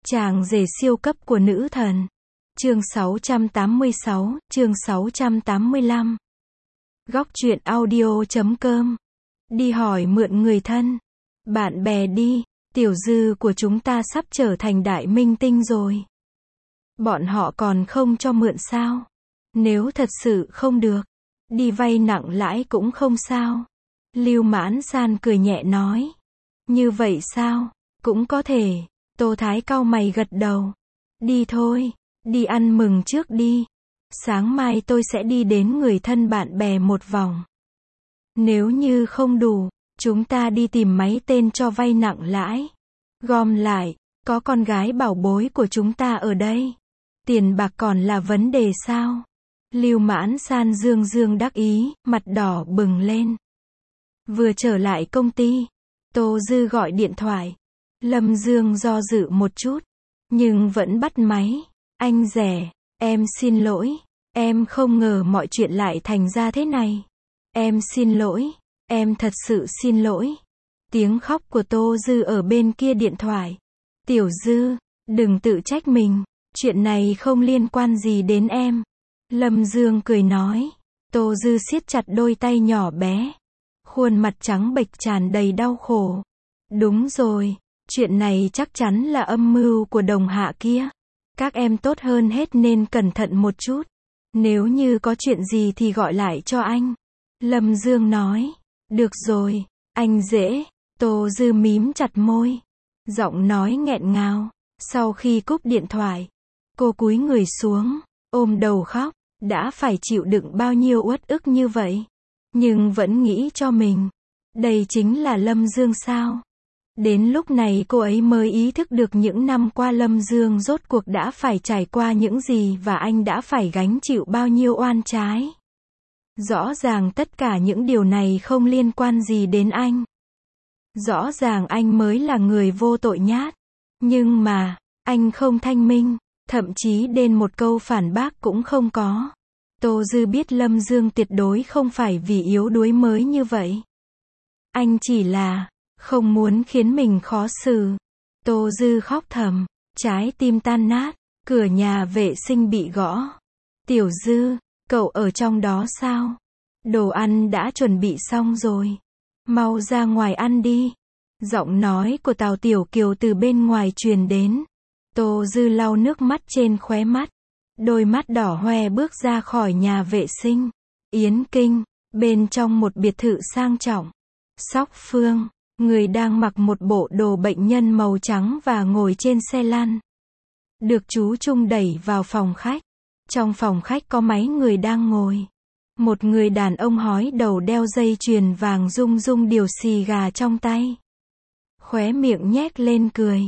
Chàng rể siêu cấp của nữ thần. Chương 686, chương 685. Góc truyện audio.com. Đi hỏi mượn người thân. Bạn bè đi, tiểu dư của chúng ta sắp trở thành đại minh tinh rồi. Bọn họ còn không cho mượn sao? Nếu thật sự không được, đi vay nặng lãi cũng không sao. Lưu Mãn San cười nhẹ nói. Như vậy sao? Cũng có thể. Tô Thái cau mày gật đầu. Đi thôi, đi ăn mừng trước đi. Sáng mai tôi sẽ đi đến người thân bạn bè một vòng. Nếu như không đủ, chúng ta đi tìm máy tên cho vay nặng lãi. Gom lại, có con gái bảo bối của chúng ta ở đây. Tiền bạc còn là vấn đề sao? Lưu Mãn San dương dương đắc ý, mặt đỏ bừng lên. Vừa trở lại công ty, Tô Dư gọi điện thoại. Lâm Dương do dự một chút, nhưng vẫn bắt máy. Anh rể, em xin lỗi, em không ngờ mọi chuyện lại thành ra thế này. Em xin lỗi, em thật sự xin lỗi. Tiếng khóc của Tô Dư ở bên kia điện thoại. Tiểu Dư, đừng tự trách mình, chuyện này không liên quan gì đến em. Lâm Dương cười nói. Tô Dư siết chặt đôi tay nhỏ bé, khuôn mặt trắng bệch tràn đầy đau khổ. Đúng rồi, chuyện này chắc chắn là âm mưu của đồng hạ kia. Các em tốt hơn hết nên cẩn thận một chút. Nếu như có chuyện gì thì gọi lại cho anh. Lâm Dương nói. Được rồi, anh dễ. Tô Dư mím chặt môi, giọng nói nghẹn ngào. Sau khi cúp điện thoại, cô cúi người xuống, ôm đầu khóc. Đã phải chịu đựng bao nhiêu uất ức như vậy, nhưng vẫn nghĩ cho mình, đây chính là Lâm Dương sao? Đến lúc này cô ấy mới ý thức được những năm qua Lâm Dương rốt cuộc đã phải trải qua những gì và anh đã phải gánh chịu bao nhiêu oan trái. Rõ ràng tất cả những điều này không liên quan gì đến anh. Rõ ràng anh mới là người vô tội nhát. Nhưng mà, anh không thanh minh, thậm chí đến một câu phản bác cũng không có. Tô Dư biết Lâm Dương tuyệt đối không phải vì yếu đuối mới như vậy. Anh chỉ là không muốn khiến mình khó xử. Tô Dư khóc thầm, trái tim tan nát. Cửa nhà vệ sinh bị gõ. Tiểu Dư, cậu ở trong đó sao? Đồ ăn đã chuẩn bị xong rồi. Mau ra ngoài ăn đi. Giọng nói của Tào Tiểu Kiều từ bên ngoài truyền đến. Tô Dư lau nước mắt trên khóe mắt. Đôi mắt đỏ hoe bước ra khỏi nhà vệ sinh. Yến Kinh, bên trong một biệt thự sang trọng. Sóc Phương, người đang mặc một bộ đồ bệnh nhân màu trắng và ngồi trên xe lăn, được chú Trung đẩy vào phòng khách. Trong phòng khách có mấy người đang ngồi. Một người đàn ông hói đầu đeo dây chuyền vàng rung rung điều xì gà trong tay. Khóe miệng nhếch lên cười.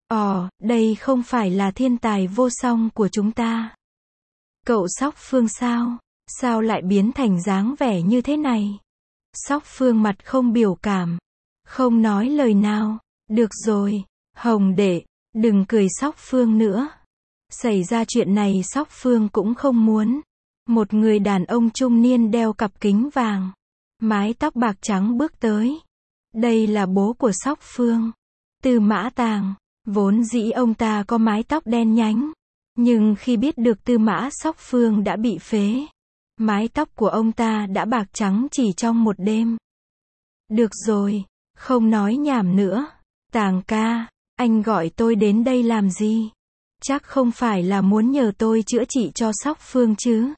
Đây không phải là thiên tài vô song của chúng ta. Cậu Sóc Phương sao? Sao lại biến thành dáng vẻ như thế này? Sóc Phương mặt không biểu cảm, không nói lời nào. Được rồi, Hồng đệ, đừng cười Sóc Phương nữa. Xảy ra chuyện này Sóc Phương cũng không muốn. Một người đàn ông trung niên đeo cặp kính vàng, mái tóc bạc trắng bước tới. Đây là bố của Sóc Phương, Tư Mã Tàng. Vốn dĩ ông ta có mái tóc đen nhánh, nhưng khi biết được Tư Mã Sóc Phương đã bị phế, mái tóc của ông ta đã bạc trắng chỉ trong một đêm. Được rồi, không nói nhảm nữa. Tàng ca, anh gọi tôi đến đây làm gì? Chắc không phải là muốn nhờ tôi chữa trị cho Sóc Phương chứ?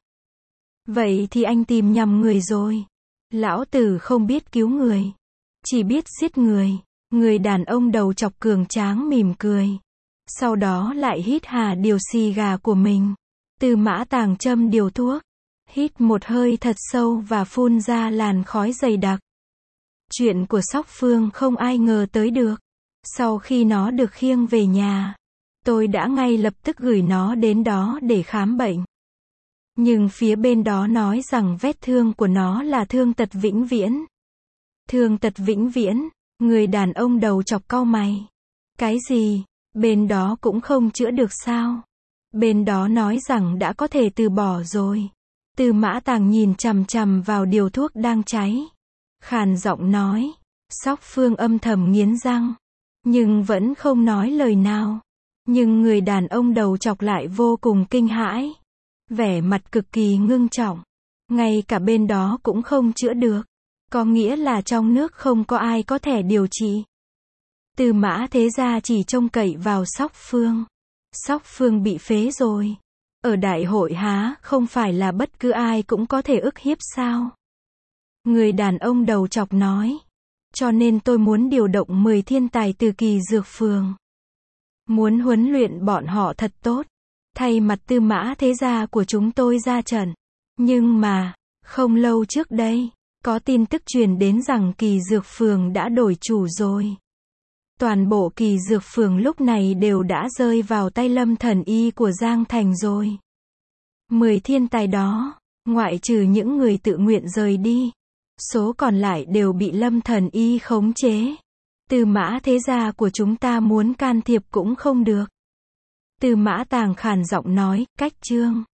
Vậy thì anh tìm nhầm người rồi. Lão tử không biết cứu người, chỉ biết giết người. Người đàn ông đầu chọc cường tráng mỉm cười. Sau đó lại hít hà điều xì gà của mình. Tư Mã Tàng châm điều thuốc, hít một hơi thật sâu và phun ra làn khói dày đặc. Chuyện của Sóc Phương không ai ngờ tới được. Sau khi nó được khiêng về nhà, tôi đã ngay lập tức gửi nó đến đó để khám bệnh. Nhưng phía bên đó nói rằng vết thương của nó là thương tật vĩnh viễn. Thương tật vĩnh viễn? Người đàn ông đầu chọc cau mày. Cái gì? Bên đó cũng không chữa được sao? Bên đó nói rằng đã có thể từ bỏ rồi. Tư Mã Tàng nhìn chằm chằm vào điều thuốc đang cháy, khàn giọng nói. Sóc Phương âm thầm nghiến răng, nhưng vẫn không nói lời nào. Nhưng người đàn ông đầu chọc lại vô cùng kinh hãi. Vẻ mặt cực kỳ ngưng trọng. Ngay cả bên đó cũng không chữa được. Có nghĩa là trong nước không có ai có thể điều trị. Tư Mã Thế Gia chỉ trông cậy vào Sóc Phương. Sóc Phương bị phế rồi. Ở đại hội há, không phải là bất cứ ai cũng có thể ức hiếp sao? Người đàn ông đầu chọc nói. Cho nên tôi muốn điều động 10 thiên tài từ Kỳ Dược Phường. Muốn huấn luyện bọn họ thật tốt. Thay mặt Tư Mã Thế Gia của chúng tôi ra trận. Nhưng mà, không lâu trước đây, có tin tức truyền đến rằng Kỳ Dược Phường đã đổi chủ rồi. Toàn bộ Kỳ Dược Phường lúc này đều đã rơi vào tay Lâm Thần Y của Giang Thành rồi. 10 thiên tài đó, ngoại trừ những người tự nguyện rời đi, số còn lại đều bị Lâm Thần Y khống chế. Tư Mã Thế Gia của chúng ta muốn can thiệp cũng không được. Tư Mã Tàng khàn giọng nói, cách chương.